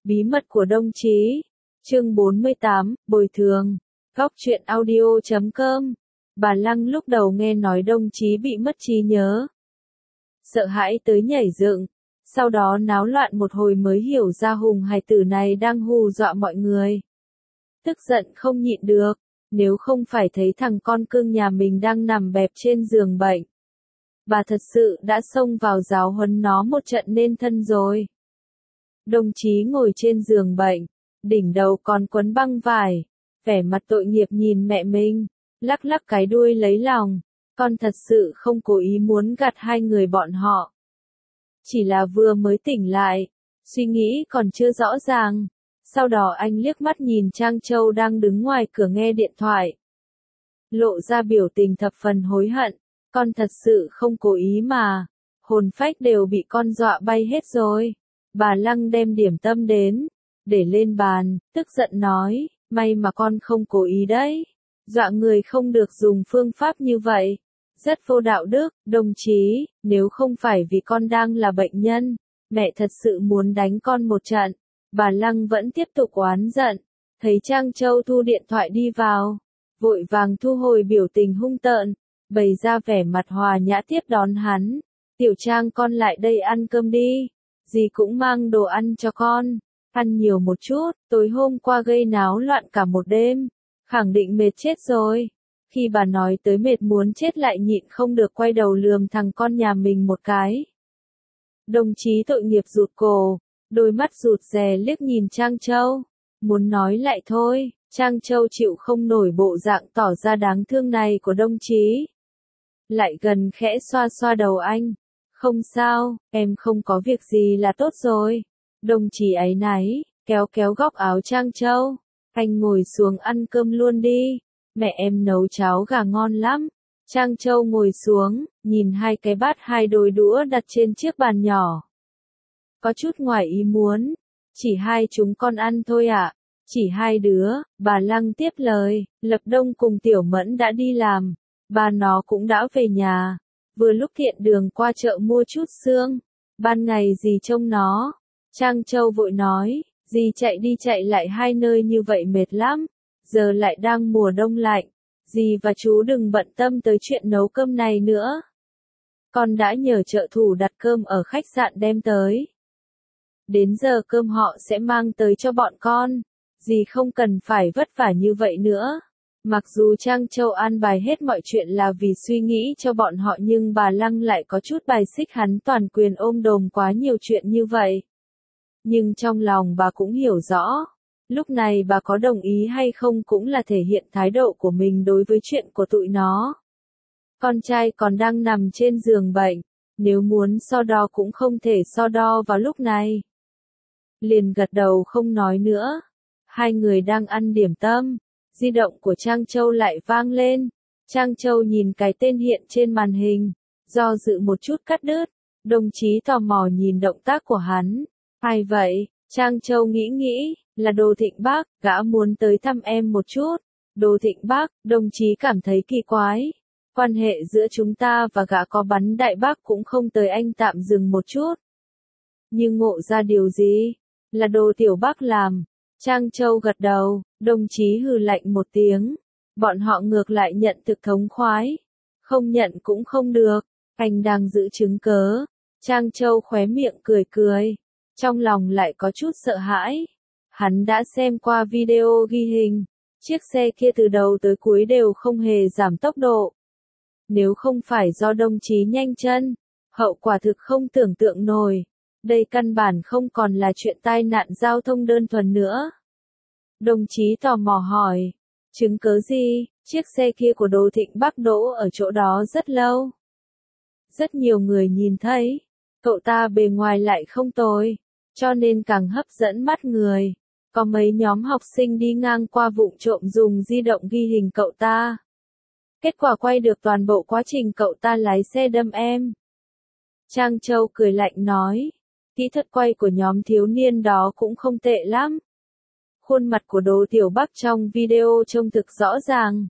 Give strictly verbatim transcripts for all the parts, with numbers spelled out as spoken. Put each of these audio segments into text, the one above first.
Bí mật của đồng chí. Chương bốn mươi tám, bồi thường. Góc truyện audio chấm com. Bà Lăng lúc đầu nghe nói đồng chí bị mất trí nhớ, sợ hãi tới nhảy dựng, sau đó náo loạn một hồi mới hiểu ra Hùng hài tử này đang hù dọa mọi người. Tức giận không nhịn được, nếu không phải thấy thằng con cưng nhà mình đang nằm bẹp trên giường bệnh, bà thật sự đã xông vào giáo huấn nó một trận nên thân rồi. Đồng chí ngồi trên giường bệnh, đỉnh đầu còn quấn băng vải, vẻ mặt tội nghiệp nhìn mẹ mình, lắc lắc cái đuôi lấy lòng, con thật sự không cố ý muốn gạt hai người bọn họ. Chỉ là vừa mới tỉnh lại, suy nghĩ còn chưa rõ ràng. Sau đó anh liếc mắt nhìn Trang Châu đang đứng ngoài cửa nghe điện thoại, lộ ra biểu tình thập phần hối hận, con thật sự không cố ý mà, hồn phách đều bị con dọa bay hết rồi. Bà Lăng đem điểm tâm đến, để lên bàn, tức giận nói, may mà con không cố ý đấy, dọa người không được dùng phương pháp như vậy, rất vô đạo đức. Đồng chí, nếu không phải vì con đang là bệnh nhân, mẹ thật sự muốn đánh con một trận. Bà Lăng vẫn tiếp tục oán giận, thấy Trang Châu thu điện thoại đi vào, vội vàng thu hồi biểu tình hung tợn, bày ra vẻ mặt hòa nhã tiếp đón hắn. Tiểu Trang, con lại đây ăn cơm đi, dì cũng mang đồ ăn cho con, ăn nhiều một chút, tối hôm qua gây náo loạn cả một đêm, khẳng định mệt chết rồi. Khi bà nói tới mệt muốn chết lại nhịn không được quay đầu lườm thằng con nhà mình một cái. Đồng chí tội nghiệp rụt cổ, đôi mắt rụt rè liếc nhìn Trang Châu, muốn nói lại thôi. Trang Châu chịu không nổi bộ dạng tỏ ra đáng thương này của đồng chí, lại gần khẽ xoa xoa đầu anh. Không sao, em không có việc gì là tốt rồi. Đồng chí áy náy, kéo kéo góc áo Trang Châu, anh ngồi xuống ăn cơm luôn đi, mẹ em nấu cháo gà ngon lắm. Trang Châu ngồi xuống, nhìn hai cái bát hai đôi đũa đặt trên chiếc bàn nhỏ, có chút ngoài ý muốn, chỉ hai chúng con ăn thôi ạ. À? Chỉ hai đứa. Bà Lăng tiếp lời, Lập Đông cùng Tiểu Mẫn đã đi làm, bà nó cũng đã về nhà, vừa lúc tiện đường qua chợ mua chút xương, ban ngày dì trông nó. Trang Châu vội nói, dì chạy đi chạy lại hai nơi như vậy mệt lắm, giờ lại đang mùa đông lạnh, dì và chú đừng bận tâm tới chuyện nấu cơm này nữa. Con đã nhờ trợ thủ đặt cơm ở khách sạn đem tới, đến giờ cơm họ sẽ mang tới cho bọn con, dì không cần phải vất vả như vậy nữa. Mặc dù Trang Châu an bài hết mọi chuyện là vì suy nghĩ cho bọn họ, nhưng bà Lăng lại có chút bài xích hắn toàn quyền ôm đồm quá nhiều chuyện như vậy. Nhưng trong lòng bà cũng hiểu rõ, lúc này bà có đồng ý hay không cũng là thể hiện thái độ của mình đối với chuyện của tụi nó. Con trai còn đang nằm trên giường bệnh, nếu muốn so đo cũng không thể so đo vào lúc này. Liền gật đầu không nói nữa. Hai người đang ăn điểm tâm, di động của Trang Châu lại vang lên. Trang Châu nhìn cái tên hiện trên màn hình, do dự một chút cắt đứt. Đồng chí tò mò nhìn động tác của hắn. Ai vậy? Trang Châu nghĩ nghĩ, là Đỗ Thịnh Bác, gã muốn tới thăm em một chút. Đỗ Thịnh Bác, đồng chí cảm thấy kỳ quái. Quan hệ giữa chúng ta và gã có bắn đại bác cũng không tới, anh tạm dừng một chút. Nhưng ngộ ra điều gì? Là Đỗ Tiểu Bác làm. Trang Châu gật đầu, đồng chí hừ lạnh một tiếng. Bọn họ ngược lại nhận thực thống khoái. Không nhận cũng không được, anh đang giữ chứng cớ. Trang Châu khóe miệng cười cười, trong lòng lại có chút sợ hãi. Hắn đã xem qua video ghi hình, chiếc xe kia từ đầu tới cuối đều không hề giảm tốc độ. Nếu không phải do đồng chí nhanh chân, hậu quả thực không tưởng tượng nổi. Đây căn bản không còn là chuyện tai nạn giao thông đơn thuần nữa. Đồng chí tò mò hỏi, chứng cớ gì? Chiếc xe kia của Đỗ Thịnh Bác đỗ ở chỗ đó rất lâu. Rất nhiều người nhìn thấy, cậu ta bề ngoài lại không tồi, cho nên càng hấp dẫn mắt người. Có mấy nhóm học sinh đi ngang qua vụng trộm dùng di động ghi hình cậu ta. Kết quả quay được toàn bộ quá trình cậu ta lái xe đâm em. Trang Châu cười lạnh nói, kỹ thuật quay của nhóm thiếu niên đó cũng không tệ lắm. Khuôn mặt của Đỗ Tiểu Bác trong video trông thực rõ ràng.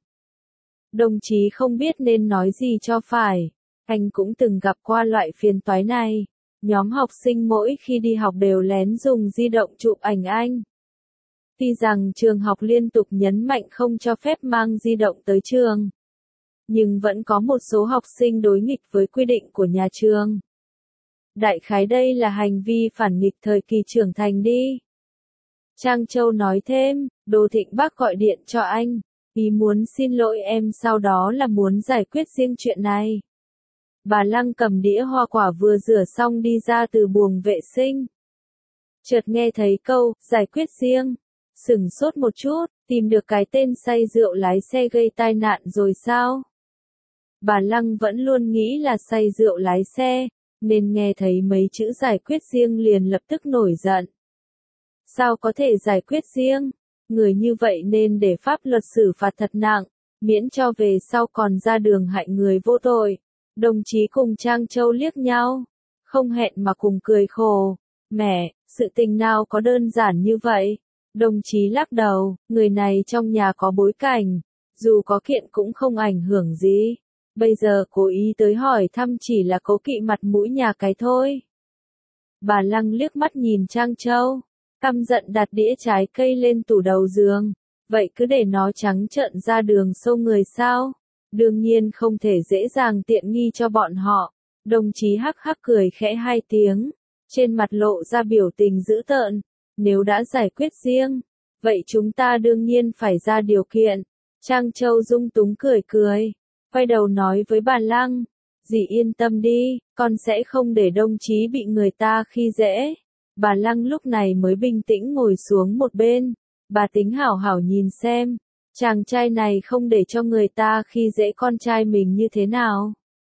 Đồng chí không biết nên nói gì cho phải, anh cũng từng gặp qua loại phiền toái này. Nhóm học sinh mỗi khi đi học đều lén dùng di động chụp ảnh anh. Tuy rằng trường học liên tục nhấn mạnh không cho phép mang di động tới trường, nhưng vẫn có một số học sinh đối nghịch với quy định của nhà trường. Đại khái đây là hành vi phản nghịch thời kỳ trưởng thành đi. Trang Châu nói thêm, Đỗ Thịnh Bắc gọi điện cho anh, ý muốn xin lỗi em, sau đó là muốn giải quyết riêng chuyện này. Bà Lăng cầm đĩa hoa quả vừa rửa xong đi ra từ buồng vệ sinh. Chợt nghe thấy câu, giải quyết riêng. Sửng sốt một chút, tìm được cái tên say rượu lái xe gây tai nạn rồi sao? Bà Lăng vẫn luôn nghĩ là say rượu lái xe, nên nghe thấy mấy chữ giải quyết riêng liền lập tức nổi giận. Sao có thể giải quyết riêng? Người như vậy nên để pháp luật xử phạt thật nặng, miễn cho về sau còn ra đường hại người vô tội. Đồng chí cùng Trang Châu liếc nhau, không hẹn mà cùng cười khổ. Mẹ, sự tình nào có đơn giản như vậy? Đồng chí lắc đầu, người này trong nhà có bối cảnh, dù có kiện cũng không ảnh hưởng gì. Bây giờ cố ý tới hỏi thăm chỉ là cố kỵ mặt mũi nhà cái thôi. Bà Lăng liếc mắt nhìn Trang Châu, căm giận đặt đĩa trái cây lên tủ đầu giường. Vậy cứ để nó trắng trợn ra đường xô người sao? Đương nhiên không thể dễ dàng tiện nghi cho bọn họ. Đồng chí hắc hắc cười khẽ hai tiếng, trên mặt lộ ra biểu tình dữ tợn. Nếu đã giải quyết riêng, vậy chúng ta đương nhiên phải ra điều kiện. Trang Châu dung túng cười cười, quay đầu nói với bà Lăng, dì yên tâm đi, con sẽ không để đồng chí bị người ta khi dễ. Bà Lăng lúc này mới bình tĩnh ngồi xuống một bên, bà tính hảo hảo nhìn xem, chàng trai này không để cho người ta khi dễ con trai mình như thế nào.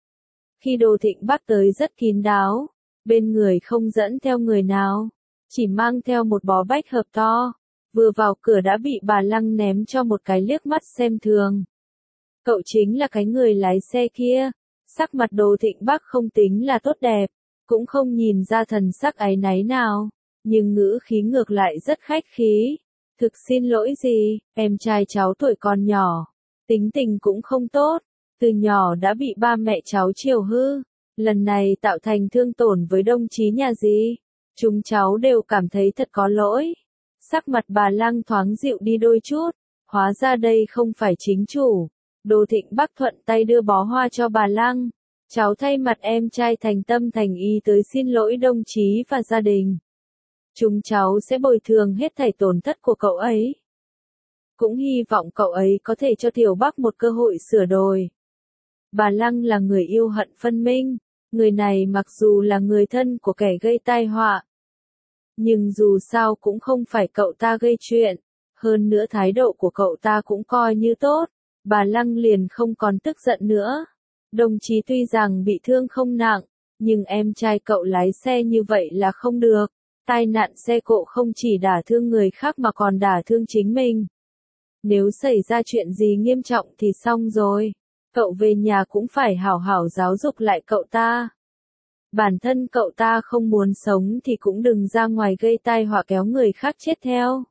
Khi Đỗ Thịnh Bắc tới rất kín đáo, bên người không dẫn theo người nào, chỉ mang theo một bó bách hợp to, vừa vào cửa đã bị bà Lăng ném cho một cái liếc mắt xem thường. Cậu chính là cái người lái xe kia. Sắc mặt Đỗ Thịnh Bắc không tính là tốt đẹp, cũng không nhìn ra thần sắc áy náy nào, nhưng ngữ khí ngược lại rất khách khí. Thực xin lỗi gì, em trai cháu tuổi còn nhỏ, tính tình cũng không tốt, từ nhỏ đã bị ba mẹ cháu chiều hư, lần này tạo thành thương tổn với đồng chí nhà dì, chúng cháu đều cảm thấy thật có lỗi. Sắc mặt bà Lăng thoáng dịu đi đôi chút, hóa ra đây không phải chính chủ. Đỗ Thịnh Bắc thuận tay đưa bó hoa cho bà Lăng, cháu thay mặt em trai thành tâm thành ý tới xin lỗi đồng chí và gia đình. Chúng cháu sẽ bồi thường hết thảy tổn thất của cậu ấy. Cũng hy vọng cậu ấy có thể cho Tiểu Bắc một cơ hội sửa đổi. Bà Lăng là người yêu hận phân minh, người này mặc dù là người thân của kẻ gây tai họa, nhưng dù sao cũng không phải cậu ta gây chuyện, hơn nữa thái độ của cậu ta cũng coi như tốt. Bà Lăng liền không còn tức giận nữa. Đồng chí tuy rằng bị thương không nặng, nhưng em trai cậu lái xe như vậy là không được. Tai nạn xe cộ không chỉ đả thương người khác mà còn đả thương chính mình. Nếu xảy ra chuyện gì nghiêm trọng thì xong rồi. Cậu về nhà cũng phải hảo hảo giáo dục lại cậu ta. Bản thân cậu ta không muốn sống thì cũng đừng ra ngoài gây tai họa kéo người khác chết theo.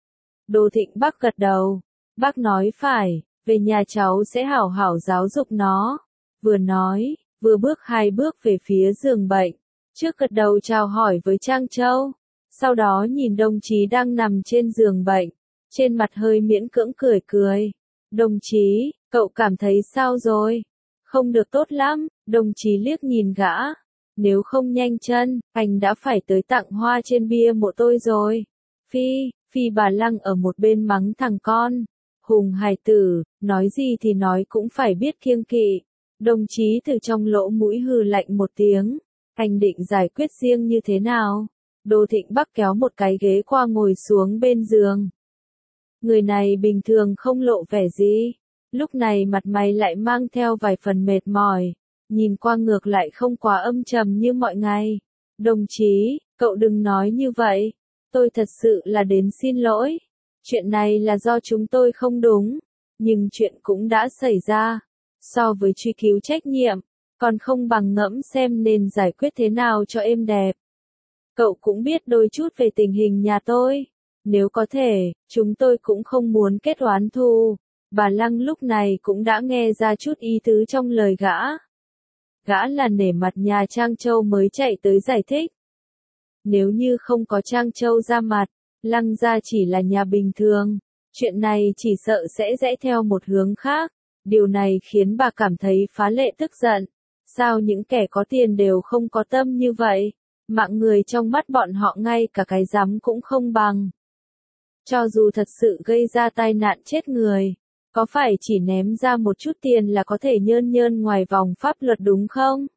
Đỗ Thịnh Bắc gật đầu. Bác nói phải. Về nhà cháu sẽ hảo hảo giáo dục nó. Vừa nói, vừa bước hai bước về phía giường bệnh. Trước gật đầu chào hỏi với Trang Châu. Sau đó nhìn đồng chí đang nằm trên giường bệnh. Trên mặt hơi miễn cưỡng cười cười. Đồng chí, cậu cảm thấy sao rồi? Không được tốt lắm. Đồng chí liếc nhìn gã. Nếu không nhanh chân, anh đã phải tới tặng hoa trên bia mộ tôi rồi. Phi, Phi bà Lăng ở một bên mắng thằng con. Hùng hài tử, nói gì thì nói cũng phải biết kiêng kỵ. Đồng chí từ trong lỗ mũi hừ lạnh một tiếng. Anh định giải quyết riêng như thế nào? Đỗ Thịnh Bắc kéo một cái ghế qua ngồi xuống bên giường. Người này bình thường không lộ vẻ gì. Lúc này mặt mày lại mang theo vài phần mệt mỏi. Nhìn qua ngược lại không quá âm trầm như mọi ngày. Đồng chí, cậu đừng nói như vậy. Tôi thật sự là đến xin lỗi. Chuyện này là do chúng tôi không đúng, nhưng chuyện cũng đã xảy ra. So với truy cứu trách nhiệm, còn không bằng ngẫm xem nên giải quyết thế nào cho êm đẹp. Cậu cũng biết đôi chút về tình hình nhà tôi. Nếu có thể, chúng tôi cũng không muốn kết oán thù. Bà Lăng lúc này cũng đã nghe ra chút ý tứ trong lời gã. Gã là nể mặt nhà Trang Châu mới chạy tới giải thích. Nếu như không có Trang Châu ra mặt, Lăng gia chỉ là nhà bình thường. Chuyện này chỉ sợ sẽ rẽ theo một hướng khác. Điều này khiến bà cảm thấy phá lệ tức giận. Sao những kẻ có tiền đều không có tâm như vậy? Mạng người trong mắt bọn họ ngay cả cái rắm cũng không bằng. Cho dù thật sự gây ra tai nạn chết người, có phải chỉ ném ra một chút tiền là có thể nhơn nhơn ngoài vòng pháp luật đúng không?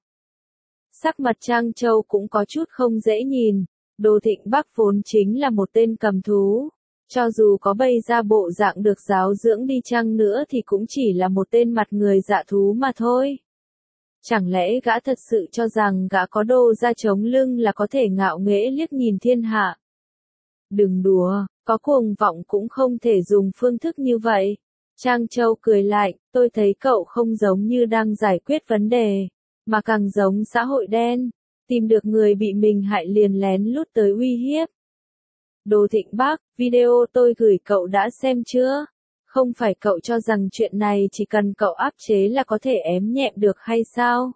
Sắc mặt Trang Châu cũng có chút không dễ nhìn. Đô Thịnh Bắc vốn chính là một tên cầm thú. Cho dù có bày ra bộ dạng được giáo dưỡng đi chăng nữa thì cũng chỉ là một tên mặt người dạ thú mà thôi. Chẳng lẽ gã thật sự cho rằng gã có đô ra chống lưng là có thể ngạo nghễ liếc nhìn thiên hạ? Đừng đùa, có cuồng vọng cũng không thể dùng phương thức như vậy. Trang Châu cười lại, tôi thấy cậu không giống như đang giải quyết vấn đề, mà càng giống xã hội đen, tìm được người bị mình hại liền lén lút tới uy hiếp. Đô Thịnh Bắc, video tôi gửi cậu đã xem chưa? Không phải cậu cho rằng chuyện này chỉ cần cậu áp chế là có thể ém nhẹm được hay sao?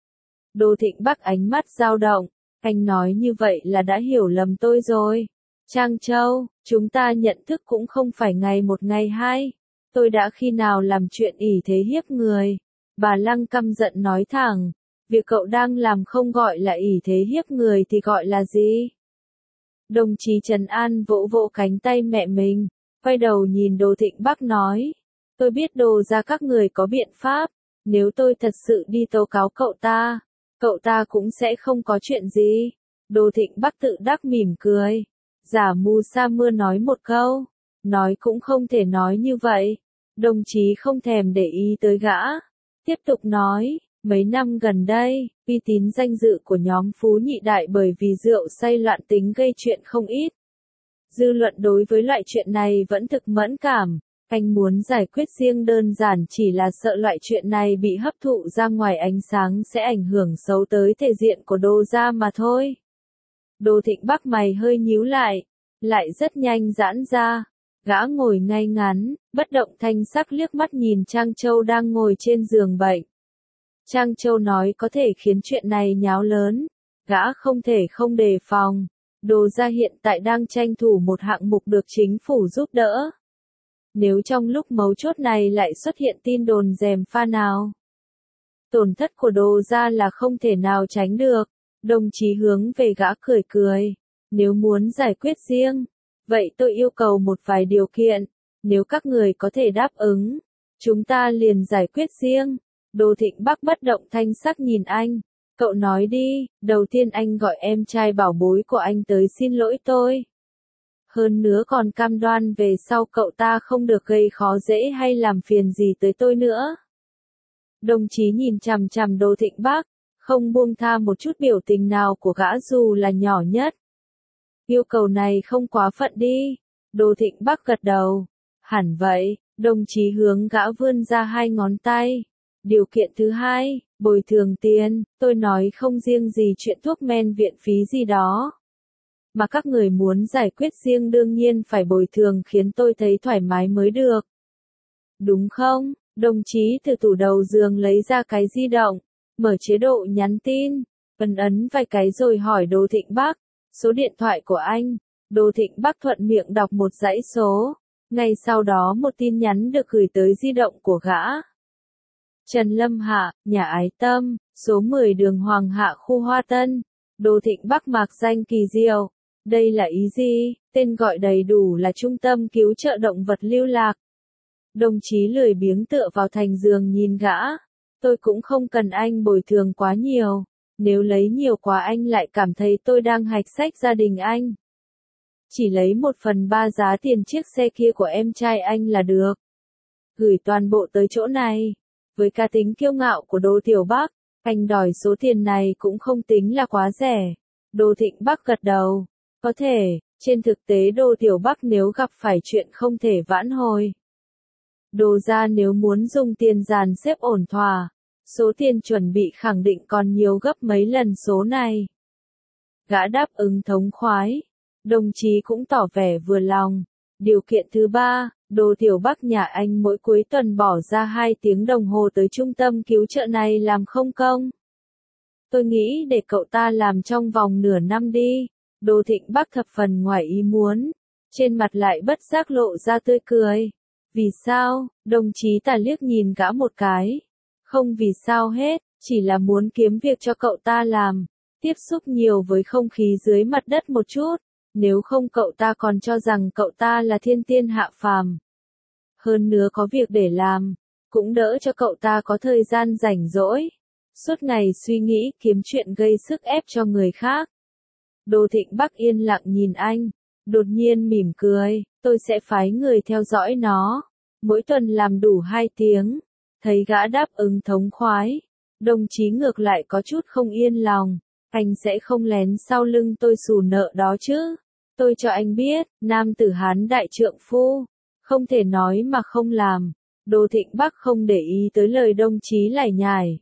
Đô Thịnh Bắc ánh mắt dao động, anh nói như vậy là đã hiểu lầm tôi rồi. Trang Châu, chúng ta nhận thức cũng không phải ngày một ngày hai. Tôi đã khi nào làm chuyện ỷ thế hiếp người? Bà Lăng căm giận nói thẳng, việc cậu đang làm không gọi là ỷ thế hiếp người thì gọi là gì? Đồng chí Trần An vỗ vỗ cánh tay mẹ mình, quay đầu nhìn Đô Thịnh Bắc nói, tôi biết Đô ra các người có biện pháp, nếu tôi thật sự đi tố cáo cậu ta, cậu ta cũng sẽ không có chuyện gì. Đô Thịnh Bắc tự đắc mỉm cười, giả mù sa mưa nói một câu, nói cũng không thể nói như vậy. Đồng chí không thèm để ý tới gã, tiếp tục nói, mấy năm gần đây, uy tín danh dự của nhóm Phú Nhị Đại bởi vì rượu say loạn tính gây chuyện không ít. Dư luận đối với loại chuyện này vẫn thực mẫn cảm, anh muốn giải quyết riêng đơn giản chỉ là sợ loại chuyện này bị hấp thụ ra ngoài ánh sáng sẽ ảnh hưởng xấu tới thể diện của Đô gia mà thôi. Đô Thịnh Bắc mày hơi nhíu lại, lại rất nhanh giãn ra. Gã ngồi ngay ngắn, bất động thanh sắc liếc mắt nhìn Trang Châu đang ngồi trên giường bệnh. Trang Châu nói có thể khiến chuyện này nháo lớn, gã không thể không đề phòng. Đô gia hiện tại đang tranh thủ một hạng mục được chính phủ giúp đỡ. Nếu trong lúc mấu chốt này lại xuất hiện tin đồn gièm pha nào, tổn thất của Đô gia là không thể nào tránh được. Đồng chí hướng về gã cười cười, nếu muốn giải quyết riêng, vậy tôi yêu cầu một vài điều kiện, nếu các người có thể đáp ứng, chúng ta liền giải quyết riêng. Đô Thịnh Bắc bất động thanh sắc nhìn anh, cậu nói đi, đầu tiên anh gọi em trai bảo bối của anh tới xin lỗi tôi. Hơn nữa còn cam đoan về sau cậu ta không được gây khó dễ hay làm phiền gì tới tôi nữa. Đồng chí nhìn chằm chằm Đô Thịnh Bắc, không buông tha một chút biểu tình nào của gã dù là nhỏ nhất. Yêu cầu này không quá phận đi. Đô Thịnh Bắc gật đầu. Hẳn vậy, đồng chí hướng gã vươn ra hai ngón tay. Điều kiện thứ hai, bồi thường tiền, tôi nói không riêng gì chuyện thuốc men viện phí gì đó. Mà các người muốn giải quyết riêng đương nhiên phải bồi thường khiến tôi thấy thoải mái mới được. Đúng không? Đồng chí từ tủ đầu giường lấy ra cái di động, mở chế độ nhắn tin, ấn ấn vài cái rồi hỏi Đô Thịnh Bắc, số điện thoại của anh. Đô Thịnh Bắc thuận miệng đọc một dãy số, ngay sau đó một tin nhắn được gửi tới di động của gã. Trần Lâm Hạ, nhà Ái Tâm, số mười đường Hoàng Hạ khu Hoa Tân. Đô Thịnh Bắc mạc danh kỳ diệu. Đây là ý gì? Tên gọi đầy đủ là Trung tâm Cứu trợ Động vật Lưu lạc. Đồng chí lười biếng tựa vào thành giường nhìn gã. Tôi cũng không cần anh bồi thường quá nhiều. Nếu lấy nhiều quá anh lại cảm thấy tôi đang hạch sách gia đình anh. Chỉ lấy một phần ba giá tiền chiếc xe kia của em trai anh là được. Gửi toàn bộ tới chỗ này. Với cá tính kiêu ngạo của Đô Tiểu Bắc, anh đòi số tiền này cũng không tính là quá rẻ. Đô Thịnh Bắc gật đầu. Có thể, trên thực tế Đô Tiểu Bắc nếu gặp phải chuyện không thể vãn hồi. Đô gia nếu muốn dùng tiền dàn xếp ổn thỏa, số tiền chuẩn bị khẳng định còn nhiều gấp mấy lần số này. Gã đáp ứng thống khoái. Đồng chí cũng tỏ vẻ vừa lòng. Điều kiện thứ ba, Đô Tiểu Bắc nhà anh mỗi cuối tuần bỏ ra hai tiếng đồng hồ tới trung tâm cứu trợ này làm không công. Tôi nghĩ để cậu ta làm trong vòng nửa năm đi. Đỗ Thịnh Bắc thập phần ngoài ý muốn, trên mặt lại bất giác lộ ra tươi cười. Vì sao? Đồng chí Tả liếc nhìn gã một cái. Không vì sao hết, chỉ là muốn kiếm việc cho cậu ta làm, tiếp xúc nhiều với không khí dưới mặt đất một chút, nếu không cậu ta còn cho rằng cậu ta là thiên tiên hạ phàm. Hơn nữa có việc để làm, cũng đỡ cho cậu ta có thời gian rảnh rỗi, suốt ngày suy nghĩ kiếm chuyện gây sức ép cho người khác. Đỗ Thịnh Bắc yên lặng nhìn anh, đột nhiên mỉm cười, tôi sẽ phái người theo dõi nó, mỗi tuần làm đủ hai tiếng. Thấy gã đáp ứng thống khoái, đồng chí ngược lại có chút không yên lòng, anh sẽ không lén sau lưng tôi xù nợ đó chứ. Tôi cho anh biết, nam tử Hán đại trượng phu, không thể nói mà không làm. Đỗ Thịnh Bắc không để ý tới lời đồng chí lải nhải.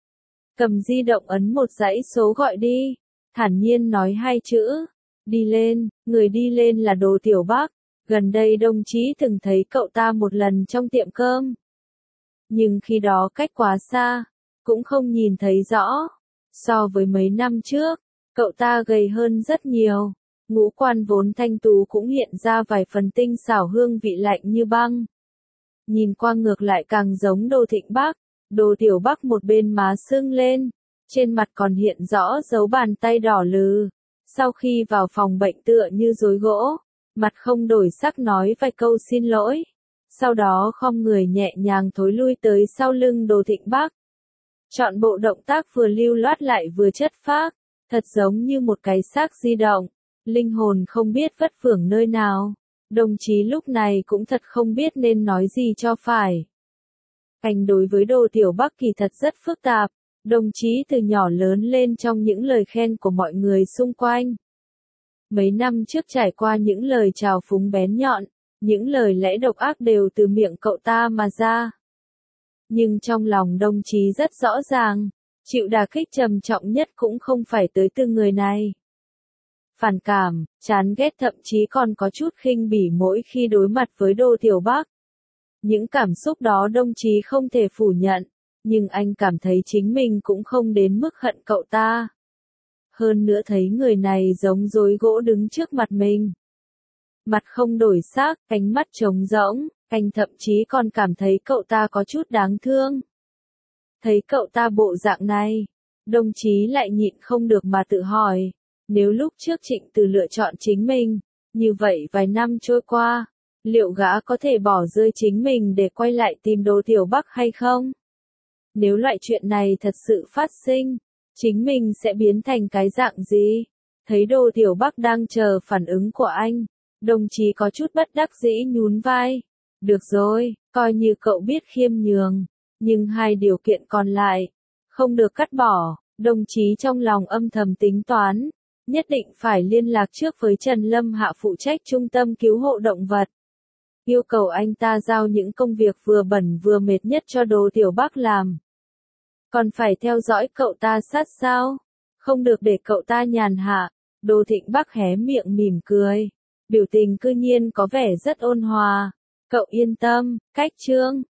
Cầm di động ấn một dãy số gọi đi, thản nhiên nói hai chữ, đi lên. Người đi lên là Đỗ Tiểu Bắc, gần đây đồng chí từng thấy cậu ta một lần trong tiệm cơm. Nhưng khi đó cách quá xa, cũng không nhìn thấy rõ. So với mấy năm trước, cậu ta gầy hơn rất nhiều, ngũ quan vốn thanh tú cũng hiện ra vài phần tinh xảo hương vị lạnh như băng. Nhìn qua ngược lại càng giống Đỗ Thịnh Bắc. Đỗ Tiểu Bắc một bên má sưng lên, trên mặt còn hiện rõ dấu bàn tay đỏ lừ. Sau khi vào phòng bệnh tựa như rối gỗ, mặt không đổi sắc nói vài câu xin lỗi. Sau đó khom người nhẹ nhàng thối lui tới sau lưng Đỗ Thịnh Bắc. Chọn bộ động tác vừa lưu loát lại vừa chất phác, thật giống như một cái xác di động, linh hồn không biết vất vưởng nơi nào. Đồng chí lúc này cũng thật không biết nên nói gì cho phải. Anh đối với Đỗ Tiểu Bắc kỳ thật rất phức tạp, đồng chí từ nhỏ lớn lên trong những lời khen của mọi người xung quanh. Mấy năm trước trải qua những lời chào phúng bén nhọn, những lời lẽ độc ác đều từ miệng cậu ta mà ra. Nhưng trong lòng đồng chí rất rõ ràng, chịu đả kích trầm trọng nhất cũng không phải tới từ người này. Phản cảm, chán ghét thậm chí còn có chút khinh bỉ mỗi khi đối mặt với Đỗ Tiểu Bắc. Những cảm xúc đó đồng chí không thể phủ nhận, nhưng anh cảm thấy chính mình cũng không đến mức hận cậu ta. Hơn nữa thấy người này giống rối gỗ đứng trước mặt mình. Mặt không đổi sắc, ánh mắt trống rỗng, anh thậm chí còn cảm thấy cậu ta có chút đáng thương. Thấy cậu ta bộ dạng này, đồng chí lại nhịn không được mà tự hỏi, nếu lúc trước Trịnh Từ lựa chọn chính mình, như vậy vài năm trôi qua, liệu gã có thể bỏ rơi chính mình để quay lại tìm Đỗ Tiểu Bắc hay không? Nếu loại chuyện này thật sự phát sinh, chính mình sẽ biến thành cái dạng gì? Thấy Đỗ Tiểu Bắc đang chờ phản ứng của anh, đồng chí có chút bất đắc dĩ nhún vai. Được rồi, coi như cậu biết khiêm nhường, nhưng hai điều kiện còn lại, không được cắt bỏ. Đồng chí trong lòng âm thầm tính toán, nhất định phải liên lạc trước với Trần Lâm Hạ phụ trách trung tâm cứu hộ động vật. Yêu cầu anh ta giao những công việc vừa bẩn vừa mệt nhất cho Đỗ Tiểu Bắc làm. Còn phải theo dõi cậu ta sát sao, không được để cậu ta nhàn hạ. Đỗ Thịnh Bắc hé miệng mỉm cười, biểu tình cư nhiên có vẻ rất ôn hòa. Cậu yên tâm, cách Trương